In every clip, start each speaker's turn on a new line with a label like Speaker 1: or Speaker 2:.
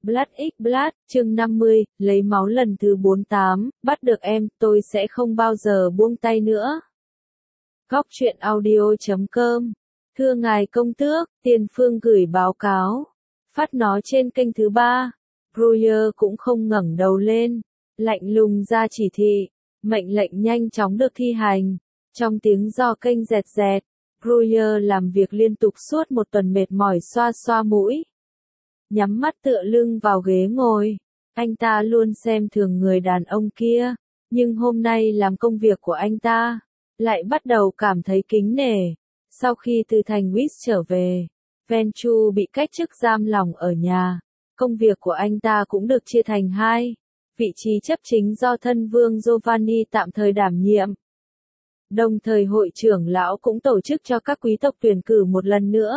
Speaker 1: Blood X Blood, chương 50, lấy máu lần thứ 48, bắt được em, tôi sẽ không bao giờ buông tay nữa. Góc truyện audio.com. Thưa ngài công tước, tiền phương gửi báo cáo. Phát nó trên kênh thứ 3. Bruyer cũng không ngẩng đầu lên. Lạnh lùng ra chỉ thị. Mệnh lệnh nhanh chóng được thi hành. Trong tiếng gió kênh rẹt rẹt, Bruyer làm việc liên tục suốt một tuần mệt mỏi xoa xoa mũi. Nhắm mắt tựa lưng vào ghế ngồi. Anh ta luôn xem thường người đàn ông kia. Nhưng hôm nay làm công việc của anh ta, lại bắt đầu cảm thấy kính nể. Sau khi từ thành Wis trở về, Venchu bị cách chức giam lỏng ở nhà. Công việc của anh ta cũng được chia thành hai. Vị trí chấp chính do thân vương Giovanni tạm thời đảm nhiệm. Đồng thời hội trưởng lão cũng tổ chức cho các quý tộc tuyển cử một lần nữa.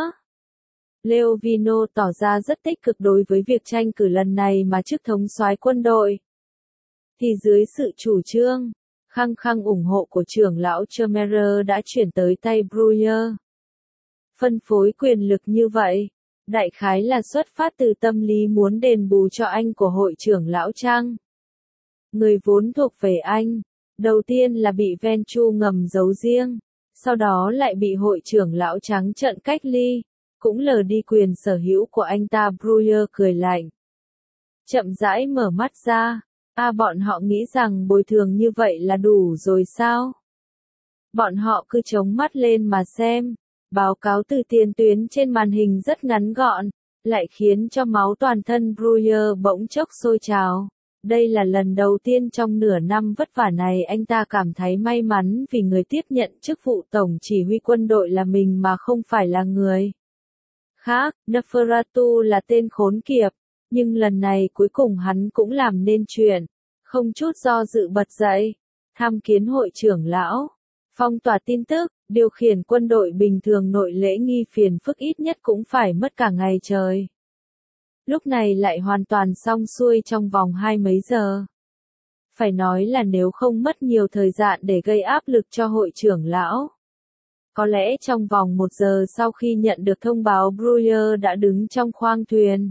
Speaker 1: Leovino tỏ ra rất tích cực đối với việc tranh cử lần này mà chức thống soái quân đội. Thì dưới sự chủ trương, khăng khăng ủng hộ của trưởng lão Chemerer đã chuyển tới tay Bruyer. Phân phối quyền lực như vậy, đại khái là xuất phát từ tâm lý muốn đền bù cho anh của hội trưởng lão Trăng. Người vốn thuộc về anh, đầu tiên là bị Venchu ngầm giấu riêng, sau đó lại bị hội trưởng lão trắng trợn cách ly, cũng lờ đi quyền sở hữu của anh ta. Bruyer cười lạnh. Chậm rãi mở mắt ra, bọn họ nghĩ rằng bồi thường như vậy là đủ rồi sao? Bọn họ cứ chống mắt lên mà xem, báo cáo từ tiền tuyến trên màn hình rất ngắn gọn, lại khiến cho máu toàn thân Bruyer bỗng chốc sôi trào. Đây là lần đầu tiên trong nửa năm vất vả này anh ta cảm thấy may mắn vì người tiếp nhận chức vụ tổng chỉ huy quân đội là mình mà không phải là người khác. Neferatu là tên khốn kiếp, nhưng lần này cuối cùng hắn cũng làm nên chuyện, không chút do dự bật dậy, tham kiến hội trưởng lão, phong tỏa tin tức, điều khiển quân đội bình thường nội lễ nghi phiền phức ít nhất cũng phải mất cả ngày trời. Lúc này lại hoàn toàn xong xuôi trong vòng 20 mấy giờ. Phải nói là nếu không mất nhiều thời gian để gây áp lực cho hội trưởng lão. Có lẽ trong vòng 1 giờ sau khi nhận được thông báo, Bruyer đã đứng trong khoang thuyền.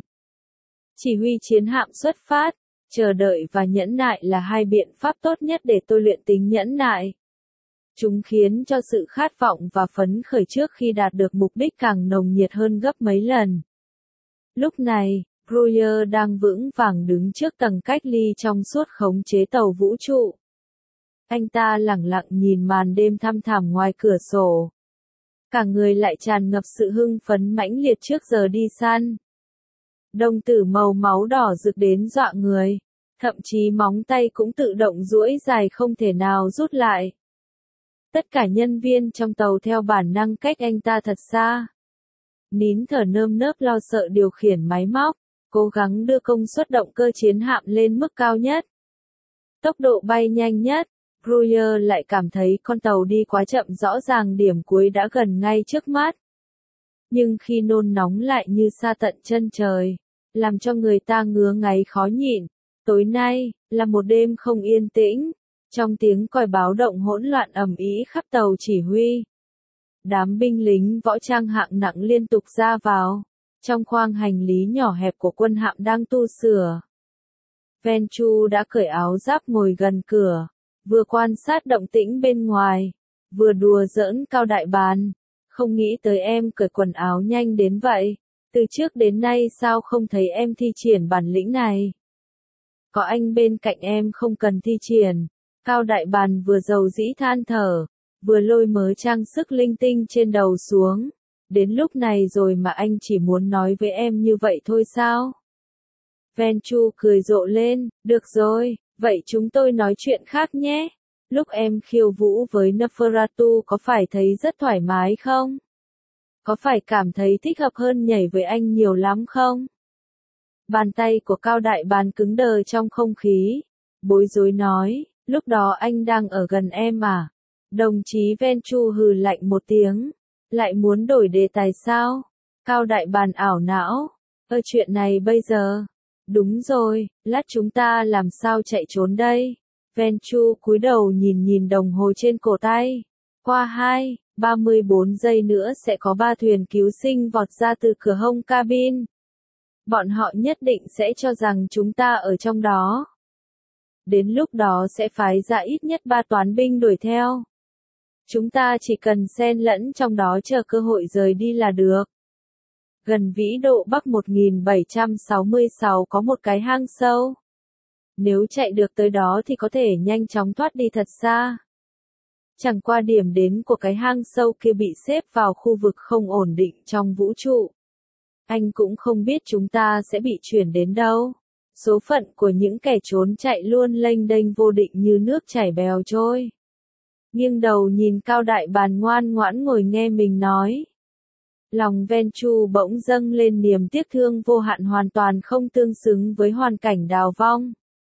Speaker 1: Chỉ huy chiến hạm xuất phát, chờ đợi và nhẫn nại là hai biện pháp tốt nhất để tôi luyện tính nhẫn nại. Chúng khiến cho sự khát vọng và phấn khởi trước khi đạt được mục đích càng nồng nhiệt hơn gấp mấy lần. Lúc này, Bruyer đang vững vàng đứng trước tầng cách ly trong suốt khống chế tàu vũ trụ. Anh ta lẳng lặng nhìn màn đêm thăm thẳm ngoài cửa sổ. Cả người lại tràn ngập sự hưng phấn mãnh liệt trước giờ đi săn. Đồng tử màu máu đỏ rực đến dọa người, thậm chí móng tay cũng tự động duỗi dài không thể nào rút lại. Tất cả nhân viên trong tàu theo bản năng cách anh ta thật xa. Nín thở nơm nớp lo sợ điều khiển máy móc, cố gắng đưa công suất động cơ chiến hạm lên mức cao nhất. Tốc độ bay nhanh nhất, Bruyer lại cảm thấy con tàu đi quá chậm, rõ ràng điểm cuối đã gần ngay trước mắt. Nhưng khi nôn nóng lại như xa tận chân trời, làm cho người ta ngứa ngáy khó nhịn. Tối nay, là một đêm không yên tĩnh, trong tiếng còi báo động hỗn loạn ầm ĩ khắp tàu chỉ huy. Đám binh lính võ trang hạng nặng liên tục ra vào, trong khoang hành lý nhỏ hẹp của quân hạm đang tu sửa. Venchu đã cởi áo giáp ngồi gần cửa, vừa quan sát động tĩnh bên ngoài, vừa đùa giỡn Cao đại bàn. Không nghĩ tới em cởi quần áo nhanh đến vậy, từ trước đến nay sao không thấy em thi triển bản lĩnh này. Có anh bên cạnh em không cần thi triển. Cao đại bàn vừa dầu dĩ than thở, vừa lôi mớ trang sức linh tinh trên đầu xuống. Đến lúc này rồi mà anh chỉ muốn nói với em như vậy thôi sao? Venchu cười rộ lên, được rồi, vậy chúng tôi nói chuyện khác nhé. Lúc em khiêu vũ với Neferatu có phải thấy rất thoải mái không? Có phải cảm thấy thích hợp hơn nhảy với anh nhiều lắm không? Bàn tay của Cao đại bàn cứng đờ trong không khí, bối rối nói, lúc đó anh đang ở gần em à? Đồng chí Venchu hừ lạnh một tiếng, lại muốn đổi đề tài sao? Cao đại bàn ảo não, chuyện này bây giờ. Đúng rồi, lát chúng ta làm sao chạy trốn đây? Venchu cúi đầu nhìn đồng hồ trên cổ tay. Qua 34 giây nữa sẽ có 3 thuyền cứu sinh vọt ra từ cửa hông cabin. bọn họ nhất định sẽ cho rằng chúng ta ở trong đó. Đến lúc đó sẽ phái ra ít nhất 3 toán binh đuổi theo. Chúng ta chỉ cần xen lẫn trong đó chờ cơ hội rời đi là được. Gần vĩ độ Bắc 1766 có một cái hang sâu. Nếu chạy được tới đó thì có thể nhanh chóng thoát đi thật xa. Chẳng qua điểm đến của cái hang sâu kia bị xếp vào khu vực không ổn định trong vũ trụ. Anh cũng không biết chúng ta sẽ bị chuyển đến đâu. Số phận của những kẻ trốn chạy luôn lênh đênh vô định như nước chảy bèo trôi. Nghiêng đầu nhìn Cao Đại Bàn ngoan ngoãn ngồi nghe mình nói. Lòng Ven Chu bỗng dâng lên niềm tiếc thương vô hạn hoàn toàn không tương xứng với hoàn cảnh đào vong.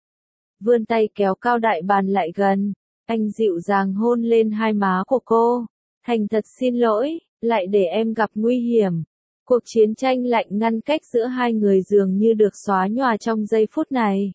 Speaker 1: Vươn tay kéo Cao Đại Bàn lại gần, anh dịu dàng hôn lên hai má của cô. Thành thật xin lỗi, lại để em gặp nguy hiểm. Cuộc chiến tranh lạnh ngăn cách giữa hai người dường như được xóa nhòa trong giây phút này.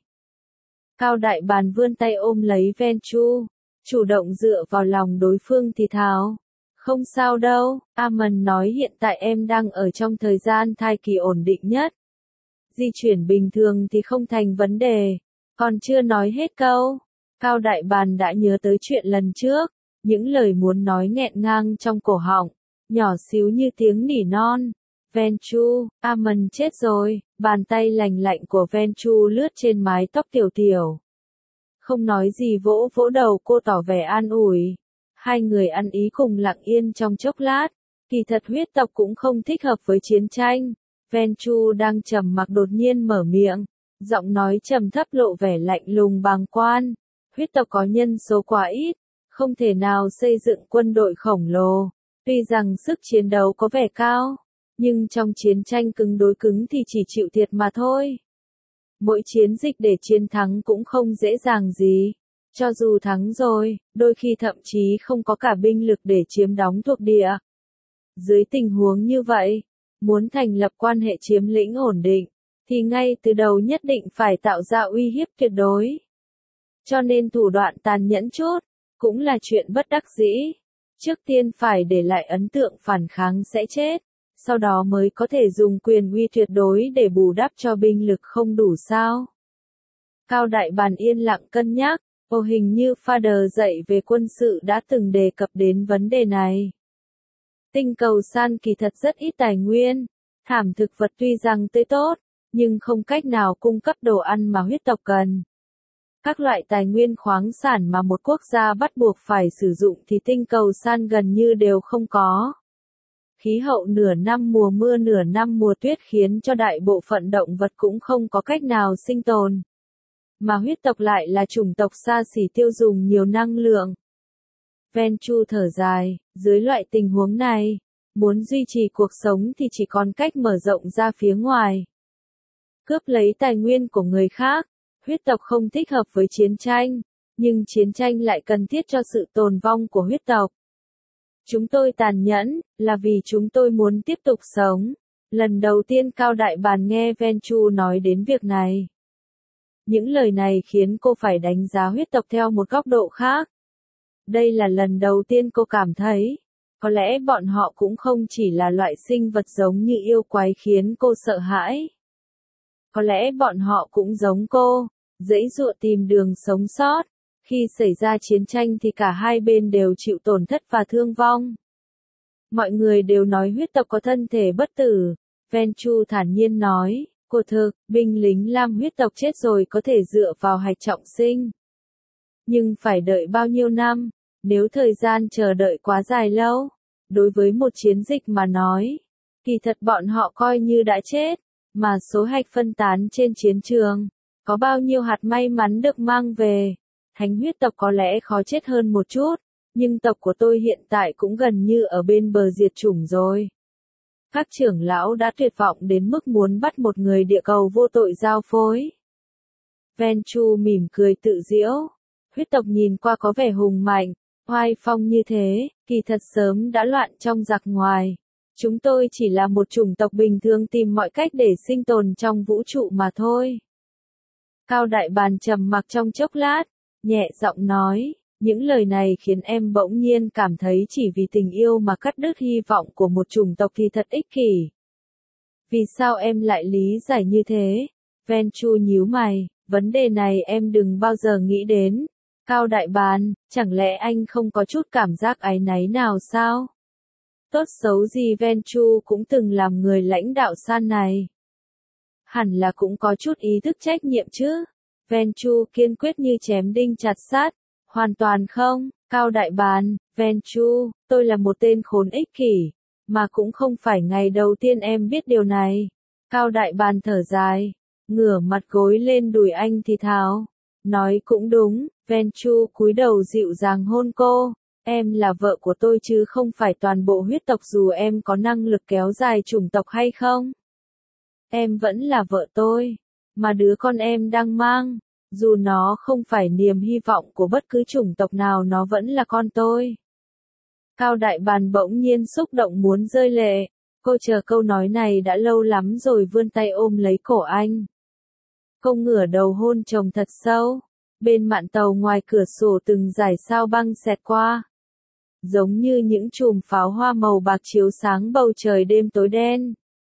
Speaker 1: Cao Đại Bàn vươn tay ôm lấy Ven Chu, chủ động dựa vào lòng đối phương thì thào. Không sao đâu, Amon nói hiện tại em đang ở trong thời gian thai kỳ ổn định nhất. Di chuyển bình thường thì không thành vấn đề. Còn chưa nói hết câu, Cao Đại Bàn đã nhớ tới chuyện lần trước, những lời muốn nói nghẹn ngang trong cổ họng, nhỏ xíu như tiếng nỉ non. Ven Chu, Amon chết rồi, bàn tay lành lạnh của Ven Chu lướt trên mái tóc tiểu tiểu. Không nói gì vỗ vỗ đầu cô tỏ vẻ an ủi. Hai người ăn ý cùng lặng yên trong chốc lát. Kỳ thật huyết tộc cũng không thích hợp với chiến tranh. Ven Chu đang trầm mặc đột nhiên mở miệng. Giọng nói trầm thấp lộ vẻ lạnh lùng bàng quan. Huyết tộc có nhân số quá ít. Không thể nào xây dựng quân đội khổng lồ. Tuy rằng sức chiến đấu có vẻ cao. Nhưng trong chiến tranh cứng đối cứng thì chỉ chịu thiệt mà thôi. Mỗi chiến dịch để chiến thắng cũng không dễ dàng gì. Cho dù thắng rồi, đôi khi thậm chí không có cả binh lực để chiếm đóng thuộc địa. Dưới tình huống như vậy, muốn thành lập quan hệ chiếm lĩnh ổn định, thì ngay từ đầu nhất định phải tạo ra uy hiếp tuyệt đối. Cho nên thủ đoạn tàn nhẫn chút, cũng là chuyện bất đắc dĩ. Trước tiên phải để lại ấn tượng phản kháng sẽ chết, sau đó mới có thể dùng quyền uy tuyệt đối để bù đắp cho binh lực không đủ sao. Cao Đại Bàn yên lặng cân nhắc. Hình như Father dạy về quân sự đã từng đề cập đến vấn đề này. Tinh cầu San kỳ thật rất ít tài nguyên, thảm thực vật tuy rằng tươi tốt, nhưng không cách nào cung cấp đồ ăn mà huyết tộc cần. Các loại tài nguyên khoáng sản mà một quốc gia bắt buộc phải sử dụng thì tinh cầu San gần như đều không có. Khí hậu nửa năm mùa mưa nửa năm mùa tuyết khiến cho đại bộ phận động vật cũng không có cách nào sinh tồn. Mà huyết tộc lại là chủng tộc xa xỉ tiêu dùng nhiều năng lượng. Ven Chu thở dài, dưới loại tình huống này, muốn duy trì cuộc sống thì chỉ còn cách mở rộng ra phía ngoài. Cướp lấy tài nguyên của người khác, huyết tộc không thích hợp với chiến tranh, nhưng chiến tranh lại cần thiết cho sự tồn vong của huyết tộc. Chúng tôi tàn nhẫn, là vì chúng tôi muốn tiếp tục sống. Lần đầu tiên Cao Đại Bàn nghe Ven Chu nói đến việc này. Những lời này khiến cô phải đánh giá huyết tộc theo một góc độ khác. Đây là lần đầu tiên cô cảm thấy, có lẽ bọn họ cũng không chỉ là loại sinh vật giống như yêu quái khiến cô sợ hãi. Có lẽ bọn họ cũng giống cô, giãy giụa tìm đường sống sót. Khi xảy ra chiến tranh thì cả hai bên đều chịu tổn thất và thương vong. Mọi người đều nói huyết tộc có thân thể bất tử. Ven Chu thản nhiên nói. Cô thực, binh lính Lam huyết tộc chết rồi có thể dựa vào hạch trọng sinh. Nhưng phải đợi bao nhiêu năm, nếu thời gian chờ đợi quá dài lâu, đối với một chiến dịch mà nói, kỳ thật bọn họ coi như đã chết, mà số hạch phân tán trên chiến trường, có bao nhiêu hạt may mắn được mang về. Thánh huyết tộc có lẽ khó chết hơn một chút, nhưng tộc của tôi hiện tại cũng gần như ở bên bờ diệt chủng rồi. Các trưởng lão đã tuyệt vọng đến mức muốn bắt một người địa cầu vô tội giao phối. Ven Chu mỉm cười tự giễu. Huyết tộc nhìn qua có vẻ hùng mạnh, oai phong như thế, kỳ thật sớm đã loạn trong giặc ngoài. Chúng tôi chỉ là một chủng tộc bình thường tìm mọi cách để sinh tồn trong vũ trụ mà thôi. Cao Đại Bàn trầm mặc trong chốc lát, nhẹ giọng nói. Những lời này khiến em bỗng nhiên cảm thấy chỉ vì tình yêu mà cắt đứt hy vọng của một chủng tộc thì thật ích kỷ. Vì sao em lại lý giải như thế? Venchu nhíu mày, vấn đề này em đừng bao giờ nghĩ đến. Cao đại bàn, chẳng lẽ anh không có chút cảm giác áy náy nào sao? Tốt xấu gì Venchu cũng từng làm người lãnh đạo san này. Hẳn là cũng có chút ý thức trách nhiệm chứ. Venchu kiên quyết như chém đinh chặt sắt. Hoàn toàn không, Cao đại bàn, Venchu, tôi là một tên khốn ích kỷ, mà cũng không phải ngày đầu tiên em biết điều này. Cao đại bàn thở dài, ngửa mặt gối lên đùi anh thì thào. Nói cũng đúng, Venchu cúi đầu dịu dàng hôn cô. Em là vợ của tôi chứ không phải toàn bộ huyết tộc dù em có năng lực kéo dài chủng tộc hay không. Em vẫn là vợ tôi, mà đứa con em đang mang, dù nó không phải niềm hy vọng của bất cứ chủng tộc nào nó vẫn là con tôi. Cao đại bàn bỗng nhiên xúc động muốn rơi lệ, cô chờ câu nói này đã lâu lắm rồi vươn tay ôm lấy cổ anh. Cô ngửa đầu hôn chồng thật sâu, bên mạn tàu ngoài cửa sổ từng dải sao băng xẹt qua. Giống như những chùm pháo hoa màu bạc chiếu sáng bầu trời đêm tối đen.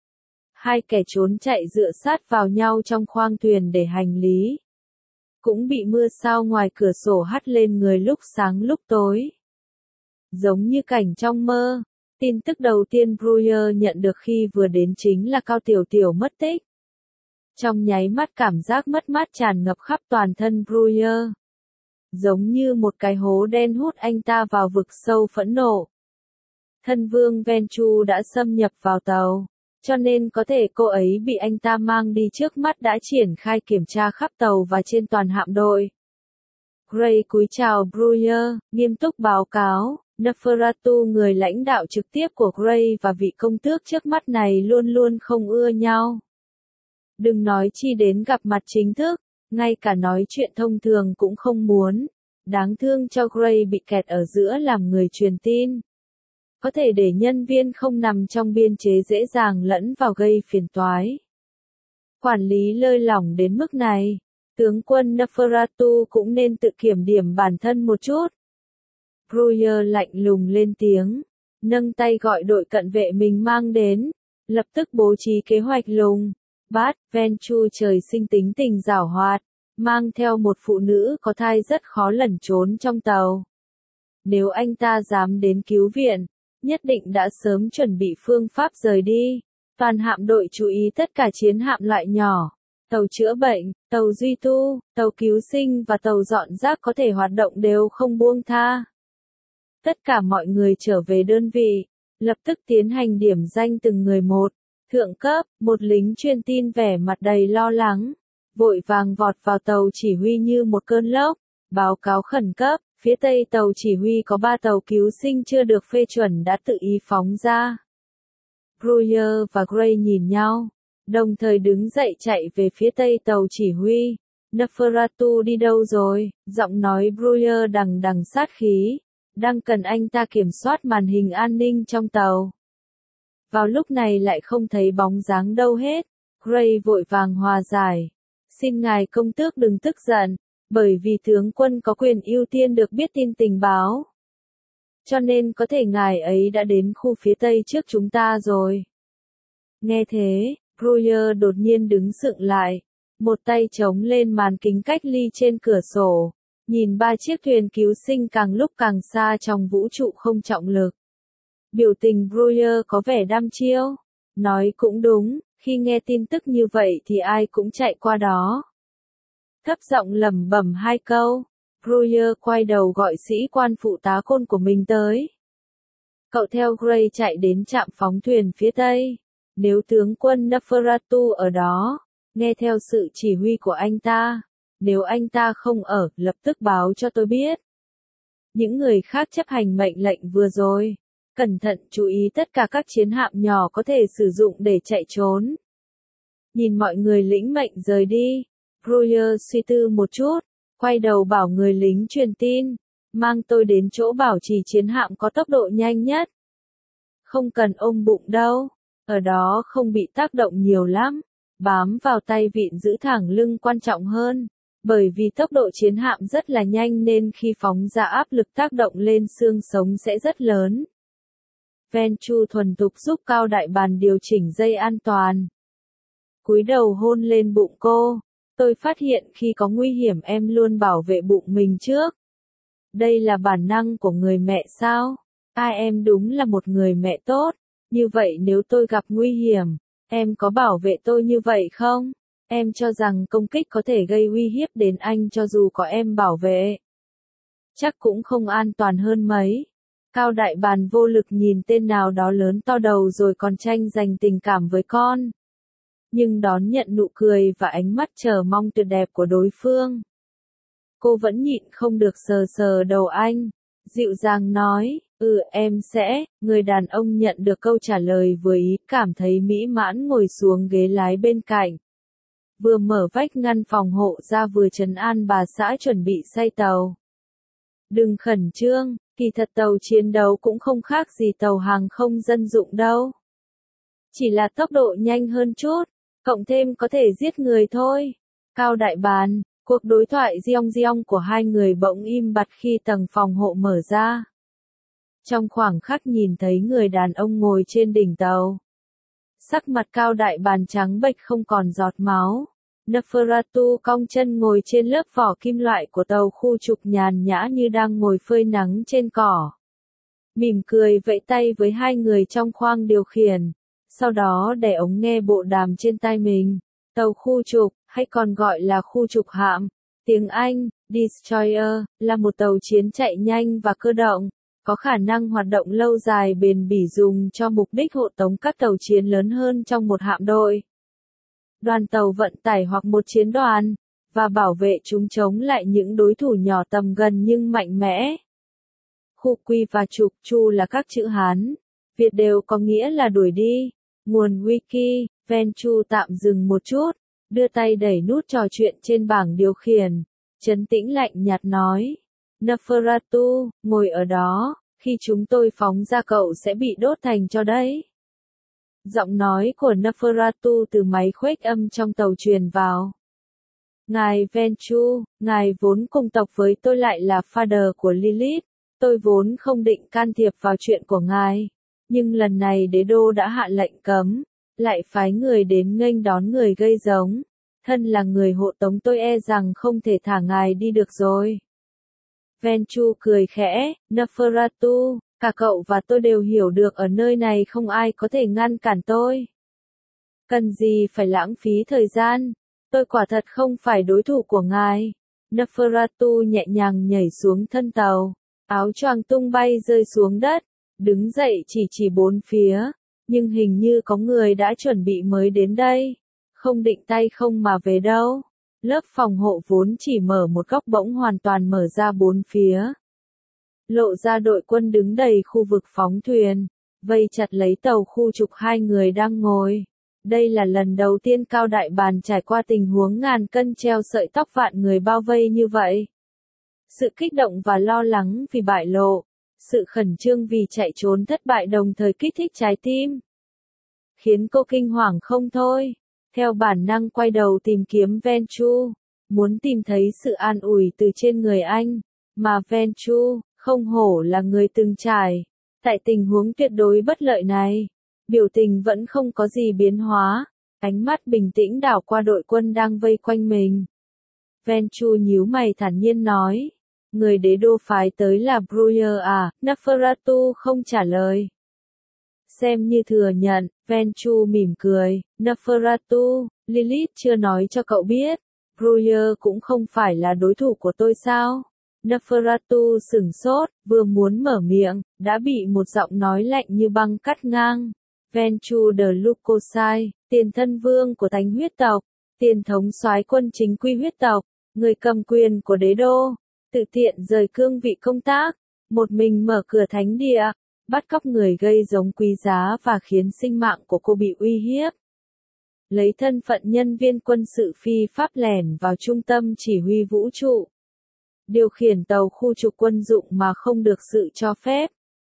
Speaker 1: Hai kẻ trốn chạy dựa sát vào nhau trong khoang thuyền để hành lý. Cũng bị mưa sao ngoài cửa sổ hắt lên người lúc sáng lúc tối. Giống như cảnh trong mơ, tin tức đầu tiên Breuer nhận được khi vừa đến chính là Cao Tiểu Tiểu mất tích. Trong nháy mắt cảm giác mất mát tràn ngập khắp toàn thân Breuer. Giống như một cái hố đen hút anh ta vào vực sâu phẫn nộ. Thân vương Venchu đã xâm nhập vào tàu, cho nên có thể cô ấy bị anh ta mang đi trước mắt đã triển khai kiểm tra khắp tàu và trên toàn hạm đội. Gray cúi chào Breuer, nghiêm túc báo cáo, Neferatu người lãnh đạo trực tiếp của Gray và vị công tước trước mắt này luôn luôn không ưa nhau. Đừng nói chi đến gặp mặt chính thức, ngay cả nói chuyện thông thường cũng không muốn. Đáng thương cho Gray bị kẹt ở giữa làm người truyền tin. Có thể để nhân viên không nằm trong biên chế dễ dàng lẫn vào gây phiền toái. Quản lý lơi lỏng đến mức này, tướng quân Neferatu cũng nên tự kiểm điểm bản thân một chút. Breuer lạnh lùng lên tiếng, nâng tay gọi đội cận vệ mình mang đến, lập tức bố trí kế hoạch lùng. Bát, Venchu trời sinh tính tình giảo hoạt, mang theo một phụ nữ có thai rất khó lẩn trốn trong tàu. Nếu anh ta dám đến cứu viện, nhất định đã sớm chuẩn bị phương pháp rời đi. Toàn hạm đội chú ý tất cả chiến hạm loại nhỏ, tàu chữa bệnh, tàu duy tu, tàu cứu sinh và tàu dọn rác có thể hoạt động đều không buông tha. Tất cả mọi người trở về đơn vị, lập tức tiến hành điểm danh từng người một. Thượng cấp, một lính truyền tin vẻ mặt đầy lo lắng, vội vàng vọt vào tàu chỉ huy như một cơn lốc, báo cáo khẩn cấp, phía tây tàu chỉ huy có 3 tàu cứu sinh chưa được phê chuẩn đã tự ý phóng ra. Breuer và Gray nhìn nhau, đồng thời đứng dậy chạy về phía tây tàu chỉ huy. Neferatu đi đâu rồi? Giọng nói Breuer đằng đằng sát khí, đang cần anh ta kiểm soát màn hình an ninh trong tàu. Vào lúc này lại không thấy bóng dáng đâu hết. Gray vội vàng hòa giải. Xin ngài công tước đừng tức giận, bởi vì tướng quân có quyền ưu tiên được biết tin tình báo. Cho nên có thể ngài ấy đã đến khu phía tây trước chúng ta rồi. Nghe thế, Breuer đột nhiên đứng sững lại, một tay chống lên màn kính cách ly trên cửa sổ, nhìn 3 chiếc thuyền cứu sinh càng lúc càng xa trong vũ trụ không trọng lực. Biểu tình Breuer có vẻ đăm chiêu. Nói cũng đúng, khi nghe tin tức như vậy thì ai cũng chạy qua đó. Thấp giọng lẩm bẩm 2 câu, Breuer quay đầu gọi sĩ quan phụ tá côn của mình tới. Cậu theo Gray chạy đến trạm phóng thuyền phía tây. Nếu tướng quân Neferatu ở đó, nghe theo sự chỉ huy của anh ta. Nếu anh ta không ở, lập tức báo cho tôi biết. Những người khác chấp hành mệnh lệnh vừa rồi. Cẩn thận chú ý tất cả các chiến hạm nhỏ có thể sử dụng để chạy trốn. Nhìn mọi người lĩnh mệnh rời đi, Breuer suy tư một chút, quay đầu bảo người lính truyền tin, mang tôi đến chỗ bảo trì chiến hạm có tốc độ nhanh nhất. Không cần ôm bụng đâu, ở đó không bị tác động nhiều lắm, bám vào tay vịn giữ thẳng lưng quan trọng hơn, bởi vì tốc độ chiến hạm rất là nhanh nên khi phóng ra áp lực tác động lên xương sống sẽ rất lớn. Ven Chu thuần thục giúp Cao Đại Bàn điều chỉnh dây an toàn. Cúi đầu hôn lên bụng cô. Tôi phát hiện khi có nguy hiểm em luôn bảo vệ bụng mình trước. Đây là bản năng của người mẹ sao? Em đúng là một người mẹ tốt. Như vậy nếu tôi gặp nguy hiểm, em có bảo vệ tôi như vậy không? Em cho rằng công kích có thể gây uy hiếp đến anh cho dù có em bảo vệ. Chắc cũng không an toàn hơn mấy. Cao Đại Bàn vô lực nhìn tên nào đó lớn to đầu rồi còn tranh giành tình cảm với con. Nhưng đón nhận nụ cười và ánh mắt chờ mong tuyệt đẹp của đối phương. Cô vẫn nhịn không được sờ sờ đầu anh, dịu dàng nói, em sẽ, người đàn ông nhận được câu trả lời vừa ý, cảm thấy mỹ mãn ngồi xuống ghế lái bên cạnh. Vừa mở vách ngăn phòng hộ ra vừa trấn an bà xã chuẩn bị say tàu. Đừng khẩn trương, kỳ thật tàu chiến đấu cũng không khác gì tàu hàng không dân dụng đâu. Chỉ là tốc độ nhanh hơn chút, cộng thêm có thể giết người thôi. Cao Đại Bàn, cuộc đối thoại giong giong của hai người bỗng im bặt khi tầng phòng hộ mở ra. Trong khoảng khắc nhìn thấy người đàn ông ngồi trên đỉnh tàu. Sắc mặt Cao Đại Bàn trắng bệch không còn giọt máu. Neferatu cong chân ngồi trên lớp vỏ kim loại của tàu khu trục nhàn nhã như đang ngồi phơi nắng trên cỏ. Mỉm cười vẫy tay với hai người trong khoang điều khiển, sau đó để ống nghe bộ đàm trên tai mình. Tàu khu trục, hay còn gọi là khu trục hạm, tiếng Anh, Destroyer, là một tàu chiến chạy nhanh và cơ động, có khả năng hoạt động lâu dài bền bỉ dùng cho mục đích hộ tống các tàu chiến lớn hơn trong một hạm đội. Đoàn tàu vận tải hoặc một chiến đoàn, và bảo vệ chúng chống lại những đối thủ nhỏ tầm gần nhưng mạnh mẽ. Khu quy và trục chu là các chữ Hán, Việt đều có nghĩa là đuổi đi. Nguồn wiki, Ven Chu tạm dừng một chút, đưa tay đẩy nút trò chuyện trên bảng điều khiển, trấn tĩnh lạnh nhạt nói. Neferatu, ngồi ở đó, khi chúng tôi phóng ra cậu sẽ bị đốt thành tro đấy. Giọng nói của Neferatu từ máy khuếch âm trong tàu truyền vào. Ngài Ven Chu, ngài vốn cùng tộc với tôi lại là father của Lilith, tôi vốn không định can thiệp vào chuyện của ngài. Nhưng lần này đế đô đã hạ lệnh cấm, lại phái người đến nghênh đón người gây giống. Thân là người hộ tống tôi e rằng không thể thả ngài đi được rồi. Ven Chu cười khẽ, Neferatu, cả cậu và tôi đều hiểu được ở nơi này không ai có thể ngăn cản tôi. Cần gì phải lãng phí thời gian, tôi quả thật không phải đối thủ của ngài. Neferatu nhẹ nhàng nhảy xuống thân tàu, áo choàng tung bay rơi xuống đất, đứng dậy chỉ bốn phía, nhưng hình như có người đã chuẩn bị mới đến đây, không định tay không mà về đâu. Lớp phòng hộ vốn chỉ mở một góc bỗng hoàn toàn mở ra bốn phía. Lộ ra đội quân đứng đầy khu vực phóng thuyền, vây chặt lấy tàu khu trục hai người đang ngồi. Đây là lần đầu tiên Cao Đại Bàn trải qua tình huống ngàn cân treo sợi tóc vạn người bao vây như vậy. Sự kích động và lo lắng vì bại lộ, sự khẩn trương vì chạy trốn thất bại đồng thời kích thích trái tim. Khiến cô kinh hoàng không thôi. Theo bản năng quay đầu tìm kiếm Ven Chu, muốn tìm thấy sự an ủi từ trên người anh, mà Ven Chu, không hổ là người từng trải. Tại tình huống tuyệt đối bất lợi này, biểu tình vẫn không có gì biến hóa, ánh mắt bình tĩnh đảo qua đội quân đang vây quanh mình. Ven Chu nhíu mày thản nhiên nói, người đế đô phái tới là Bruyer à, Neferatu không trả lời. Xem như thừa nhận, Ven Chu mỉm cười, Neferatu, Lilith chưa nói cho cậu biết, Bruyer cũng không phải là đối thủ của tôi sao? Neferatu sửng sốt, vừa muốn mở miệng, đã bị một giọng nói lạnh như băng cắt ngang. Ven Chu de Lucosai, tiền thân vương của thánh huyết tộc, tiền thống soái quân chính quy huyết tộc, người cầm quyền của đế đô, tự tiện rời cương vị công tác, một mình mở cửa thánh địa, bắt cóc người gây giống quý giá và khiến sinh mạng của cô bị uy hiếp. Lấy thân phận nhân viên quân sự phi pháp lẻn vào trung tâm chỉ huy vũ trụ. Điều khiển tàu khu trục quân dụng mà không được sự cho phép.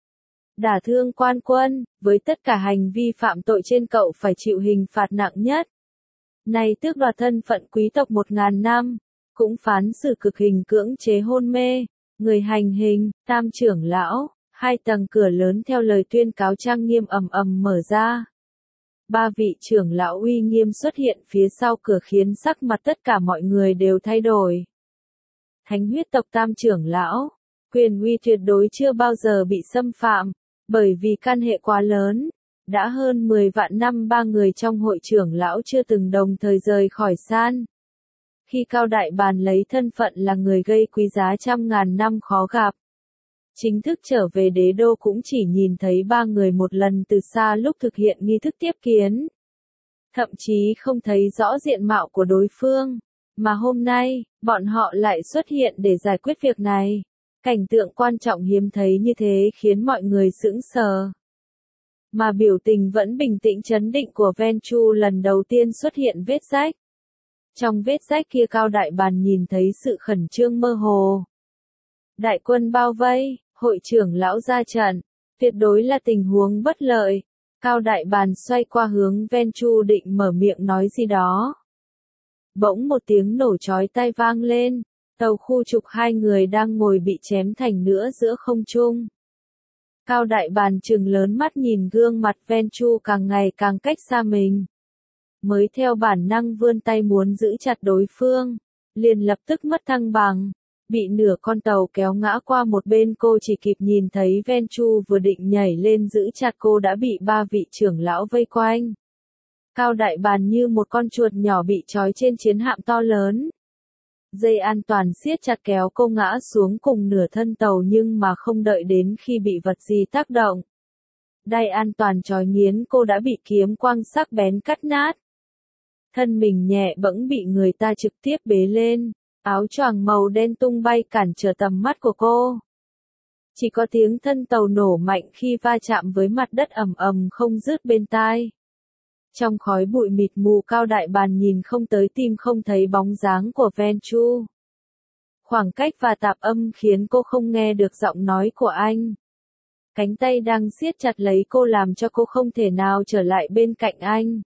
Speaker 1: Đả thương quan quân, với tất cả hành vi phạm tội trên cậu phải chịu hình phạt nặng nhất. Này tước đoạt thân phận quý tộc 1000 năm, cũng phán xử cực hình cưỡng chế hôn mê, người hành hình, tam trưởng lão, 2 tầng cửa lớn theo lời tuyên cáo trang nghiêm ầm ầm mở ra. 3 vị trưởng lão uy nghiêm xuất hiện phía sau cửa khiến sắc mặt tất cả mọi người đều thay đổi. Thánh huyết tộc tam trưởng lão, quyền uy tuyệt đối chưa bao giờ bị xâm phạm, bởi vì căn hệ quá lớn. Đã hơn 10 vạn năm 3 người trong hội trưởng lão chưa từng đồng thời rời khỏi san. Khi Cao Đại Bàn lấy thân phận là người gây quý giá trăm ngàn năm khó gặp. Chính thức trở về đế đô cũng chỉ nhìn thấy 3 người một lần từ xa lúc thực hiện nghi thức tiếp kiến. Thậm chí không thấy rõ diện mạo của đối phương. Mà hôm nay, bọn họ lại xuất hiện để giải quyết việc này. Cảnh tượng quan trọng hiếm thấy như thế khiến mọi người sững sờ. Mà biểu tình vẫn bình tĩnh trấn định của Venchu lần đầu tiên xuất hiện vết rách. Trong vết rách kia Cao Đại Bàn nhìn thấy sự khẩn trương mơ hồ. Đại quân bao vây, hội trưởng lão ra trận, tuyệt đối là tình huống bất lợi. Cao Đại Bàn xoay qua hướng Venchu định mở miệng nói gì đó. Bỗng một tiếng nổ chói tai vang lên, tàu khu trục 2 người đang ngồi bị chém thành nửa giữa không trung. Cao Đại Bàn trừng lớn mắt nhìn gương mặt Venchu càng ngày càng cách xa mình. Mới theo bản năng vươn tay muốn giữ chặt đối phương, liền lập tức mất thăng bằng, bị nửa con tàu kéo ngã qua một bên. Cô chỉ kịp nhìn thấy Venchu vừa định nhảy lên giữ chặt cô đã bị 3 vị trưởng lão vây quanh. Cao Đại Bàn như một con chuột nhỏ bị trói trên chiến hạm to lớn. Dây an toàn siết chặt kéo cô ngã xuống cùng nửa thân tàu nhưng mà không đợi đến khi bị vật gì tác động. Đai an toàn trói nghiến cô đã bị kiếm quang sắc bén cắt nát. Thân mình nhẹ bẫng bị người ta trực tiếp bế lên, áo choàng màu đen tung bay cản trở tầm mắt của cô. Chỉ có tiếng thân tàu nổ mạnh khi va chạm với mặt đất ầm ầm không dứt bên tai. Trong khói bụi mịt mù Cao Đại Bàn nhìn không tới tim không thấy bóng dáng của Venchu. Khoảng cách và tạp âm khiến cô không nghe được giọng nói của anh. Cánh tay đang siết chặt lấy cô làm cho cô không thể nào trở lại bên cạnh anh.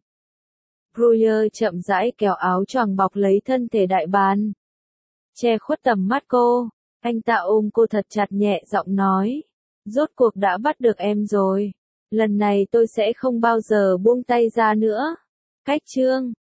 Speaker 1: Bruyer chậm rãi kéo áo choàng bọc lấy thân thể Đại Bàn, che khuất tầm mắt cô. Anh ta ôm cô thật chặt nhẹ giọng nói. Rốt cuộc đã bắt được em rồi. Lần này tôi sẽ không bao giờ buông tay ra nữa. Cách chương